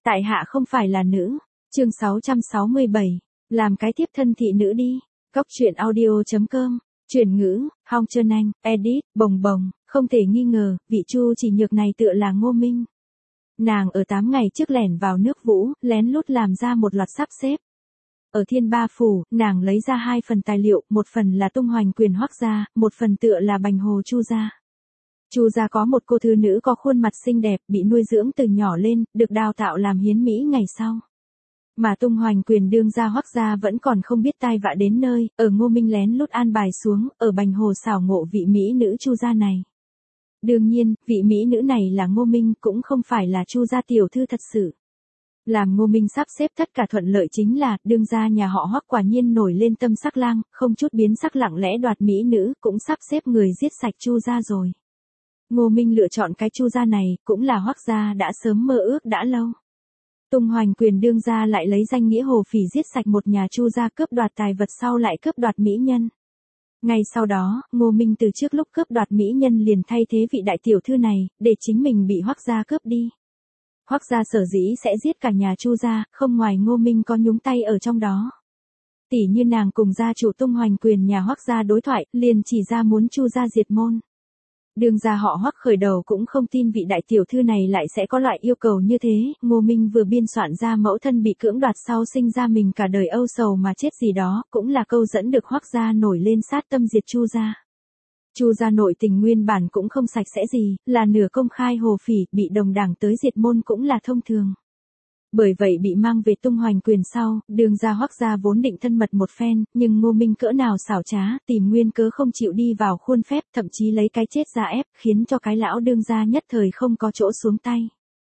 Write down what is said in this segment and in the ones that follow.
Tại hạ không phải là nữ. Chương 667. Làm cái tiếp thân thị nữ đi. Cóc truyện audio.com. Chuyển ngữ, Hong Trơn Anh, edit, bồng bồng, không thể nghi ngờ, vị Chu Chỉ Nhược này tựa là Ngô Minh. Nàng ở 8 ngày trước lẻn vào nước Vũ, lén lút làm ra một loạt sắp xếp. Ở Thiên Ba Phủ, nàng lấy ra 2 phần tài liệu, một phần là tung hoành quyền Hoắc gia, một phần tựa là bành hồ Chu gia. Chu gia có một cô thư nữ có khuôn mặt xinh đẹp, bị nuôi dưỡng từ nhỏ lên, được đào tạo làm hiến mỹ ngày sau. Mà tung hoành quyền đương gia Hoắc gia vẫn còn không biết tai vạ đến nơi, ở Ngô Minh lén lút an bài xuống, ở bành hồ xảo ngộ vị mỹ nữ Chu gia này. Đương nhiên, vị mỹ nữ này là Ngô Minh, cũng không phải là Chu gia tiểu thư thật sự. Làm Ngô Minh sắp xếp tất cả thuận lợi chính là, đương gia nhà họ Hoắc quả nhiên nổi lên tâm sắc lang, không chút biến sắc lặng lẽ đoạt mỹ nữ, cũng sắp xếp người giết sạch Chu gia rồi. Ngô Minh lựa chọn cái Chu gia này, cũng là Hoắc gia đã sớm mơ ước đã lâu. Tung hoành quyền đương gia lại lấy danh nghĩa hồ phỉ giết sạch một nhà Chu gia, cướp đoạt tài vật sau lại cướp đoạt mỹ nhân. Ngay sau đó, Ngô Minh từ trước lúc cướp đoạt mỹ nhân liền thay thế vị đại tiểu thư này, để chính mình bị Hoắc gia cướp đi. Hoắc gia sở dĩ sẽ giết cả nhà Chu gia, không ngoài Ngô Minh có nhúng tay ở trong đó. Tỉ như nàng cùng gia chủ tung hoành quyền nhà Hoắc gia đối thoại, liền chỉ ra muốn Chu gia diệt môn. Đương gia họ Hoắc khởi đầu cũng không tin vị đại tiểu thư này lại sẽ có loại yêu cầu như thế, Ngô Minh vừa biên soạn ra mẫu thân bị cưỡng đoạt sau sinh ra mình cả đời âu sầu mà chết gì đó, cũng là câu dẫn được Hoắc gia nổi lên sát tâm diệt Chu gia. Chu gia nội tình nguyên bản cũng không sạch sẽ gì, là nửa công khai hồ phỉ, bị đồng đảng tới diệt môn cũng là thông thường. Bởi vậy bị mang về tung hoành quyền sau, đương gia Hoắc gia vốn định thân mật một phen, nhưng Ngô Minh cỡ nào xảo trá, tìm nguyên cớ không chịu đi vào khuôn phép, thậm chí lấy cái chết ra ép, khiến cho cái lão đương gia nhất thời không có chỗ xuống tay.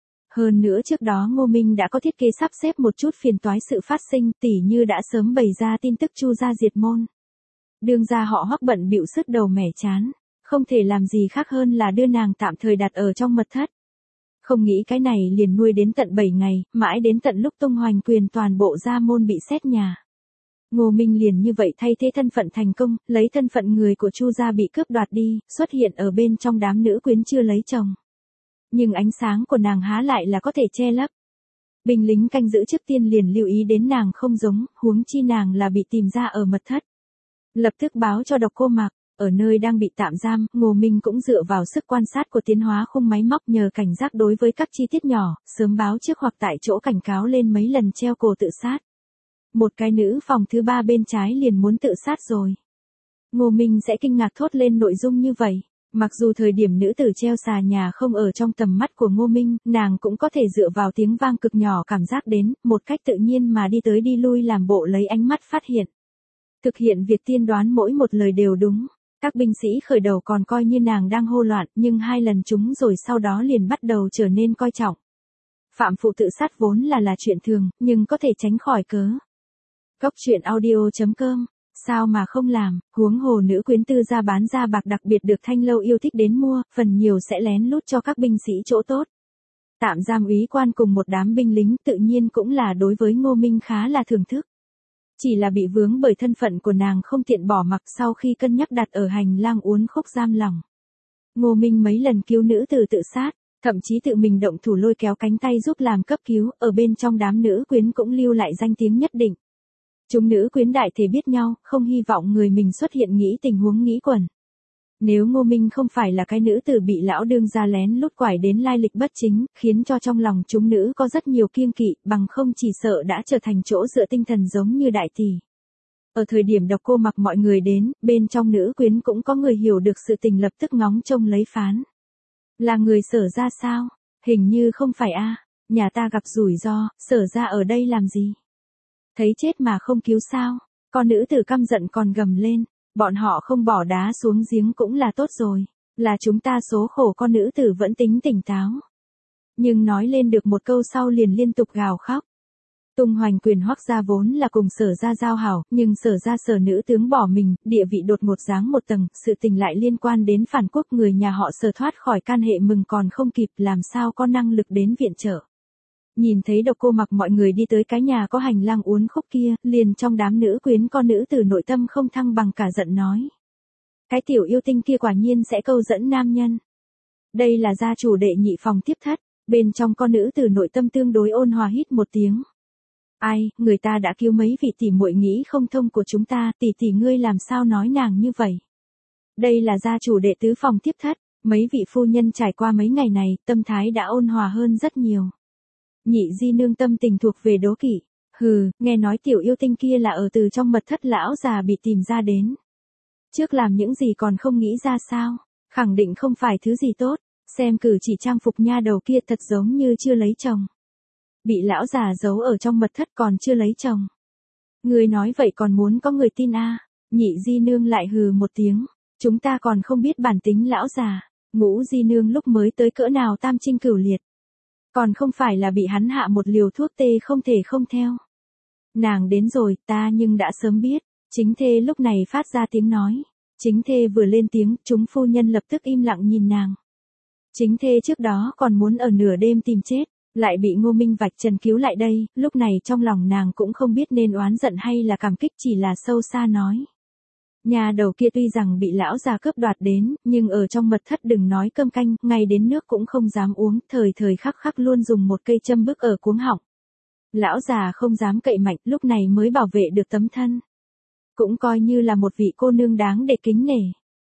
Hơn nữa trước đó Ngô Minh đã có thiết kế sắp xếp một chút phiền toái sự phát sinh, tỉ như đã sớm bày ra tin tức Chu gia diệt môn. Đương gia họ Hoắc bận bịu sứt đầu mẻ chán, không thể làm gì khác hơn là đưa nàng tạm thời đặt ở trong mật thất. Không nghĩ cái này liền nuôi đến tận 7 ngày, mãi đến tận lúc tung hoành quyền toàn bộ gia môn bị xét nhà. Ngô Minh liền như vậy thay thế thân phận thành công, lấy thân phận người của Chu gia bị cướp đoạt đi, xuất hiện ở bên trong đám nữ quyến chưa lấy chồng. Nhưng ánh sáng của nàng há lại là có thể che lấp. Binh lính canh giữ trước tiên liền lưu ý đến nàng không giống, huống chi nàng là bị tìm ra ở mật thất. Lập tức báo cho Độc Cô Mặc. Ở nơi đang bị tạm giam, Ngô Minh cũng dựa vào sức quan sát của tiến hóa khung máy móc nhờ cảnh giác đối với các chi tiết nhỏ, sớm báo trước hoặc tại chỗ cảnh cáo lên mấy lần treo cổ tự sát. Một cái nữ phòng thứ 3 bên trái liền muốn tự sát rồi. Ngô Minh sẽ kinh ngạc thốt lên nội dung như vậy. Mặc dù thời điểm nữ tử treo xà nhà không ở trong tầm mắt của Ngô Minh, nàng cũng có thể dựa vào tiếng vang cực nhỏ cảm giác đến, một cách tự nhiên mà đi tới đi lui làm bộ lấy ánh mắt phát hiện. Thực hiện việc tiên đoán mỗi một lời đều đúng. Các binh sĩ khởi đầu còn coi như nàng đang hô loạn, nhưng 2 lần chúng rồi sau đó liền bắt đầu trở nên coi trọng. Phạm phụ tự sát vốn là chuyện thường, nhưng có thể tránh khỏi cớ. Cóc truyện audio.com. Sao mà không làm, huống hồ nữ quyến tư gia bán ra bạc đặc biệt được Thanh Lâu yêu thích đến mua, phần nhiều sẽ lén lút cho các binh sĩ chỗ tốt. Tạm giam úy quan cùng một đám binh lính tự nhiên cũng là đối với Ngô Minh khá là thưởng thức. Chỉ là bị vướng bởi thân phận của nàng không tiện bỏ mặc sau khi cân nhắc đặt ở hành lang uốn khúc giam lỏng. Ngô Minh mấy lần cứu nữ tử tự sát, thậm chí tự mình động thủ lôi kéo cánh tay giúp làm cấp cứu, ở bên trong đám nữ quyến cũng lưu lại danh tiếng nhất định. Chúng nữ quyến đại thể biết nhau, không hy vọng người mình xuất hiện nghĩ tình huống nghĩ quẩn. Nếu Ngô Minh không phải là cái nữ tử bị lão đương gia lén lút quải đến lai lịch bất chính, khiến cho trong lòng chúng nữ có rất nhiều kiêng kỵ, bằng không chỉ sợ đã trở thành chỗ dựa tinh thần giống như đại tỷ. Ở thời điểm Độc Cô Mặc mọi người đến, bên trong nữ quyến cũng có người hiểu được sự tình lập tức ngóng trông lấy phán. Là người Sở gia sao? Hình như không phải a, nhà ta gặp rủi ro, Sở gia ở đây làm gì? Thấy chết mà không cứu sao? Con nữ tử căm giận còn gầm lên. Bọn họ không bỏ đá xuống giếng cũng là tốt rồi, là chúng ta số khổ, con nữ tử vẫn tính tỉnh táo. Nhưng nói lên được một câu sau liền liên tục gào khóc. Tung hoành quyền Hoắc gia vốn là cùng Sở gia giao hảo, nhưng Sở gia Sở nữ tướng bỏ mình, địa vị đột ngột giáng một tầng, sự tình lại liên quan đến phản quốc, người nhà họ Sở thoát khỏi can hệ mừng còn không kịp, làm sao có năng lực đến viện trợ. Nhìn thấy Độc Cô Mặc mọi người đi tới cái nhà có hành lang uốn khúc kia, liền trong đám nữ quyến con nữ tử nội tâm không thăng bằng cả giận nói. Cái tiểu yêu tinh kia quả nhiên sẽ câu dẫn nam nhân. Đây là gia chủ đệ nhị phòng tiếp thất, Bên trong con nữ từ nội tâm tương đối ôn hòa hít một tiếng. Ai, người ta đã cứu mấy vị tỷ muội nghĩ không thông của chúng ta, tỷ tỷ ngươi làm sao nói nàng như vậy. Đây là gia chủ đệ tứ phòng tiếp thất, mấy vị phu nhân trải qua mấy ngày này, tâm thái đã ôn hòa hơn rất nhiều. Nhị di nương tâm tình thuộc về đố kỵ. Hừ, nghe nói tiểu yêu tinh kia là ở từ trong mật thất lão già bị tìm ra đến. Trước làm những gì còn không nghĩ ra sao, khẳng định không phải thứ gì tốt, xem cử chỉ trang phục nha đầu kia thật giống như chưa lấy chồng. Bị lão già giấu ở trong mật thất còn chưa lấy chồng. Người nói vậy còn muốn có người tin à? Nhị di nương lại hừ một tiếng, chúng ta còn không biết bản tính lão già. Ngũ di nương lúc mới tới cỡ nào tam trinh cửu liệt. Còn không phải là bị hắn hạ một liều thuốc tê không thể không theo. Nàng đến rồi, ta nhưng đã sớm biết. Chính thê lúc này phát ra tiếng nói. Chính thê vừa lên tiếng, chúng phu nhân lập tức im lặng nhìn nàng. Chính thê trước đó còn muốn ở nửa đêm tìm chết, lại bị Ngô Minh vạch trần cứu lại đây, lúc này trong lòng nàng cũng không biết nên oán giận hay là cảm kích, chỉ là sâu xa nói. Nhà đầu kia tuy rằng bị lão già cướp đoạt đến, nhưng ở trong mật thất đừng nói cơm canh, ngay đến nước cũng không dám uống, thời thời khắc khắc luôn dùng một cây châm bức ở cuống họng. Lão già không dám cậy mạnh, lúc này mới bảo vệ được tấm thân. Cũng coi như là một vị cô nương đáng để kính nể.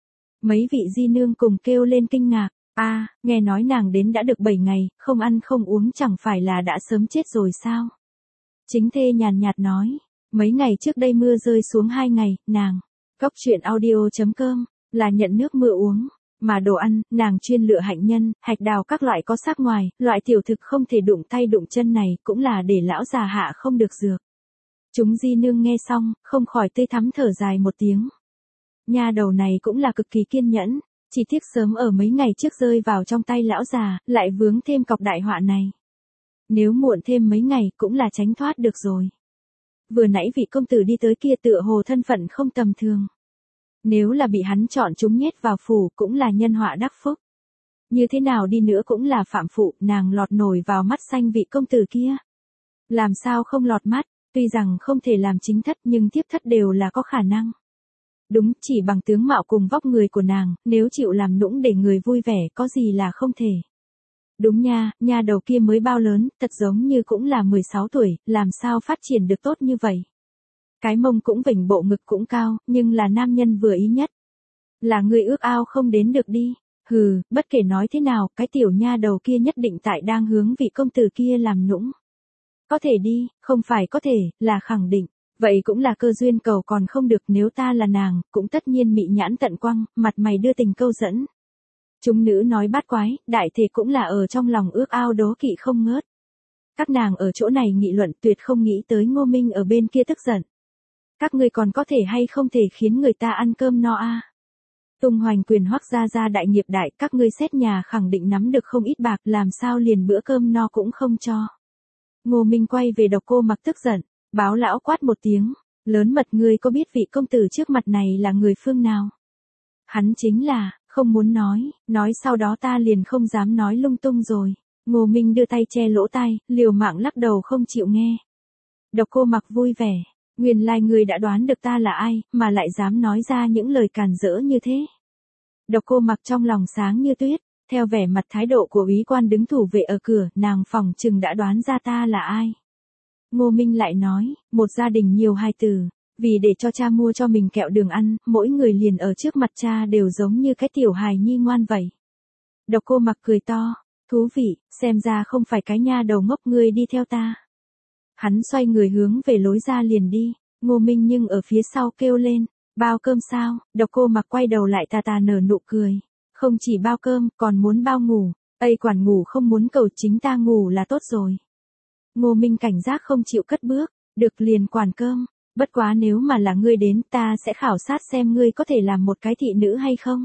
Mấy vị di nương cùng kêu lên kinh ngạc, nghe nói nàng đến đã được 7 ngày, không ăn không uống chẳng phải là đã sớm chết rồi sao? Chính thê nhàn nhạt nói, mấy ngày trước đây mưa rơi xuống 2 ngày, nàng, Cóc truyện audio.com, là nhận nước mưa uống, mà đồ ăn, nàng chuyên lựa hạnh nhân, hạch đào các loại có xác ngoài, loại tiểu thực không thể đụng tay đụng chân này, cũng là để lão già hạ không được dược. Chúng di nương nghe xong, không khỏi tê thắm thở dài một tiếng. Nha đầu này cũng là cực kỳ kiên nhẫn, chỉ tiếc sớm ở mấy ngày trước rơi vào trong tay lão già, lại vướng thêm cọc đại họa này. Nếu muộn thêm mấy ngày cũng là tránh thoát được rồi. Vừa nãy vị công tử đi tới kia tựa hồ thân phận không tầm thường. Nếu là bị hắn chọn chúng nhét vào phủ cũng là nhân họa đắc phúc. Như thế nào đi nữa cũng là phạm phụ, nàng lọt nổi vào mắt xanh vị công tử kia. Làm sao không lọt mắt, tuy rằng không thể làm chính thất nhưng tiếp thất đều là có khả năng. Đúng, chỉ bằng tướng mạo cùng vóc người của nàng, nếu chịu làm nũng để người vui vẻ có gì là không thể. Đúng nha, nha đầu kia mới bao lớn, thật giống như cũng là 16 tuổi, làm sao phát triển được tốt như vậy. Cái mông cũng vểnh, bộ ngực cũng cao, nhưng là nam nhân vừa ý nhất. Là người ước ao không đến được đi. Hừ, bất kể nói thế nào, cái tiểu nha đầu kia nhất định tại đang hướng vị công tử kia làm nũng. Có thể đi, không phải có thể, là khẳng định. Vậy cũng là cơ duyên cầu còn không được, nếu ta là nàng, cũng tất nhiên mị nhãn tận quăng, mặt mày đưa tình câu dẫn. Chúng nữ nói bát quái, đại thể cũng là ở trong lòng ước ao đố kỵ không ngớt. Các nàng ở chỗ này nghị luận tuyệt không nghĩ tới Ngô Minh ở bên kia tức giận. Các ngươi còn có thể hay không thể khiến người ta ăn cơm no à? Tung hoành quyền hoắc gia đại nghiệp đại, các ngươi xét nhà khẳng định nắm được không ít bạc, làm sao liền bữa cơm no cũng không cho. Ngô Minh quay về Độc Cô Mặc tức giận, báo lão quát một tiếng, lớn mật, ngươi có biết vị công tử trước mặt này là người phương nào? Hắn chính là, không muốn nói sau đó ta liền không dám nói lung tung rồi. Ngô Minh đưa tay che lỗ tai, liều mạng lắc đầu không chịu nghe. Độc Cô Mặc vui vẻ, nguyên lai ngươi đã đoán được ta là ai, mà lại dám nói ra những lời càn rỡ như thế. Độc Cô Mặc trong lòng sáng như tuyết, theo vẻ mặt thái độ của úy quan đứng thủ vệ ở cửa, nàng phỏng chừng đã đoán ra ta là ai. Ngô Minh lại nói, một gia đình nhiều hài tử, vì để cho cha mua cho mình kẹo đường ăn, mỗi người liền ở trước mặt cha đều giống như cái tiểu hài nhi ngoan vậy. Độc Cô Mặc cười to, thú vị, xem ra không phải cái nha đầu ngốc, ngươi đi theo ta. Hắn xoay người hướng về lối ra liền đi, Ngô Minh nhưng ở phía sau kêu lên, bao cơm sao? Độc Cô Mặc quay đầu lại tà tà nở nụ cười, không chỉ bao cơm, còn muốn bao ngủ, Ây quản ngủ không muốn cầu, chính ta ngủ là tốt rồi. Ngô Minh cảnh giác không chịu cất bước, được liền quản cơm, bất quá nếu mà là ngươi đến ta sẽ khảo sát xem ngươi có thể làm một cái thị nữ hay không.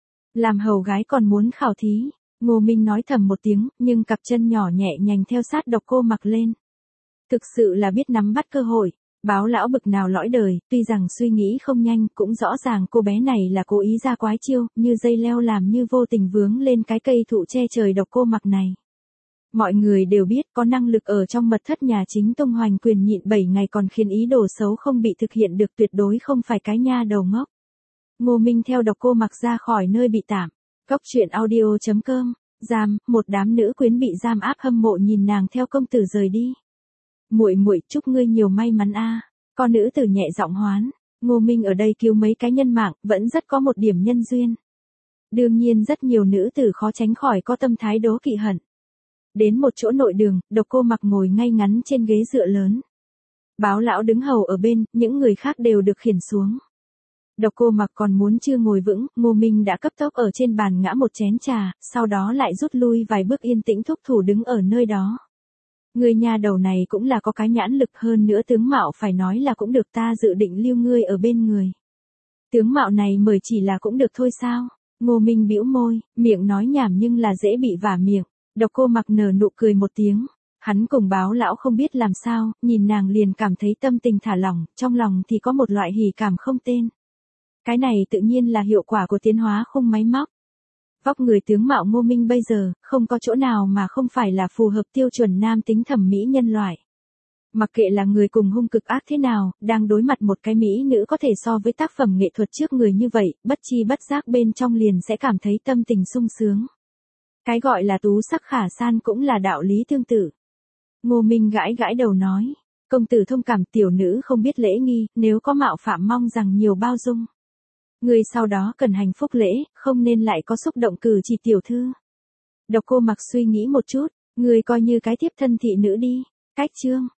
Làm hầu gái còn muốn khảo thí, Ngô Minh nói thầm một tiếng, nhưng cặp chân nhỏ nhẹ nhàng theo sát Độc Cô Mặc lên. Thực sự là biết nắm bắt cơ hội, báo lão bực nào lõi đời, tuy rằng suy nghĩ không nhanh, cũng rõ ràng cô bé này là cố ý ra quái chiêu, như dây leo làm như vô tình vướng lên cái cây thụ che trời Độc Cô Mặc này. Mọi người đều biết có năng lực ở trong mật thất nhà chính tung hoành quyền nhịn 7 ngày còn khiến ý đồ xấu không bị thực hiện được, tuyệt đối không phải cái nha đầu ngốc. Ngô Minh theo Độc Cô Mặc ra khỏi nơi bị tạm. Cóc truyện audio.com Giam, một đám nữ quyến bị giam áp hâm mộ nhìn nàng theo công tử rời đi. Muội muội, chúc ngươi nhiều may mắn a. Con nữ tử nhẹ giọng hoán, Ngô Minh ở đây cứu mấy cái nhân mạng, vẫn rất có một điểm nhân duyên. Đương nhiên rất nhiều nữ tử khó tránh khỏi có tâm thái đố kỵ hận. Đến một chỗ nội đường, Độc Cô Mặc ngồi ngay ngắn trên ghế dựa lớn. Báo lão đứng hầu ở bên, những người khác đều được khiển xuống. Độc Cô Mặc còn muốn chưa ngồi vững, Ngô Minh đã cấp tốc ở trên bàn ngã một chén trà, sau đó lại rút lui vài bước yên tĩnh thúc thủ đứng ở nơi đó. Người nhà đầu này cũng là có cái nhãn lực, hơn nữa tướng mạo phải nói là cũng được, ta dự định lưu ngươi ở bên người. Tướng mạo này mời chỉ là cũng được thôi sao? Ngô Minh bĩu môi, miệng nói nhảm nhưng là dễ bị vả miệng. Độc Cô Mặc nở nụ cười một tiếng. Hắn cùng báo lão không biết làm sao, nhìn nàng liền cảm thấy tâm tình thả lỏng, trong lòng thì có một loại hỉ cảm không tên. Cái này tự nhiên là hiệu quả của tiến hóa khung máy móc. Vóc người tướng mạo Ngô Minh bây giờ, không có chỗ nào mà không phải là phù hợp tiêu chuẩn nam tính thẩm mỹ nhân loại. Mặc kệ là người cùng hung cực ác thế nào, đang đối mặt một cái mỹ nữ có thể so với tác phẩm nghệ thuật trước người như vậy, bất chi bất giác bên trong liền sẽ cảm thấy tâm tình sung sướng. Cái gọi là tú sắc khả san cũng là đạo lý tương tự. Ngô Minh gãi gãi đầu nói, công tử thông cảm, tiểu nữ không biết lễ nghi, nếu có mạo phạm mong rằng nhiều bao dung. Người sau đó cần hành phúc lễ, không nên lại có xúc động cử chỉ tiểu thư. Độc Cô Mặc suy nghĩ một chút, người coi như cái tiếp thân thị nữ đi. Cách chương